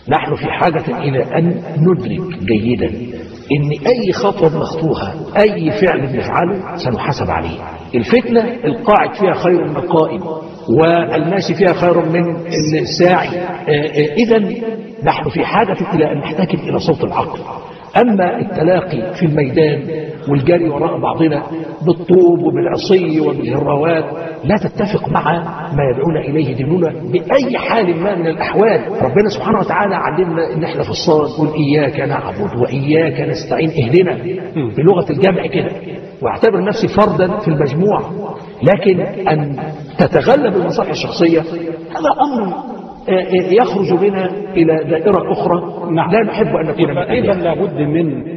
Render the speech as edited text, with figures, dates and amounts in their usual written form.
نحن في حاجة إلى أن ندرك جيدا إن أي خطوة بنخطوها، أي فعل بنفعله سنحاسب عليه. الفتنة القاعد فيها خير من القائم، والماشي فيها خير من الساعي. إذن نحن في حاجة إلى أن نحتكم إلى صوت العقل. أما التلاقي في الميدان والجري وراء بعضنا بالطوب وبالعصي وبالهراوات لا تتفق مع ما يدعونا إليه ديننا بأي حال ما من الأحوال. ربنا سبحانه وتعالى علمنا إن احنا في الصلاة نقول إياك نعبد وإياك نستعين، اهدنا بلغة الجمع كده، واعتبر نفسي فردا في المجموعة. لكن أن تتغلب المصالح الشخصية هذا أمر يخرج بنا إلى دائرة أخرى لا نحب أن نكون إذا لابد من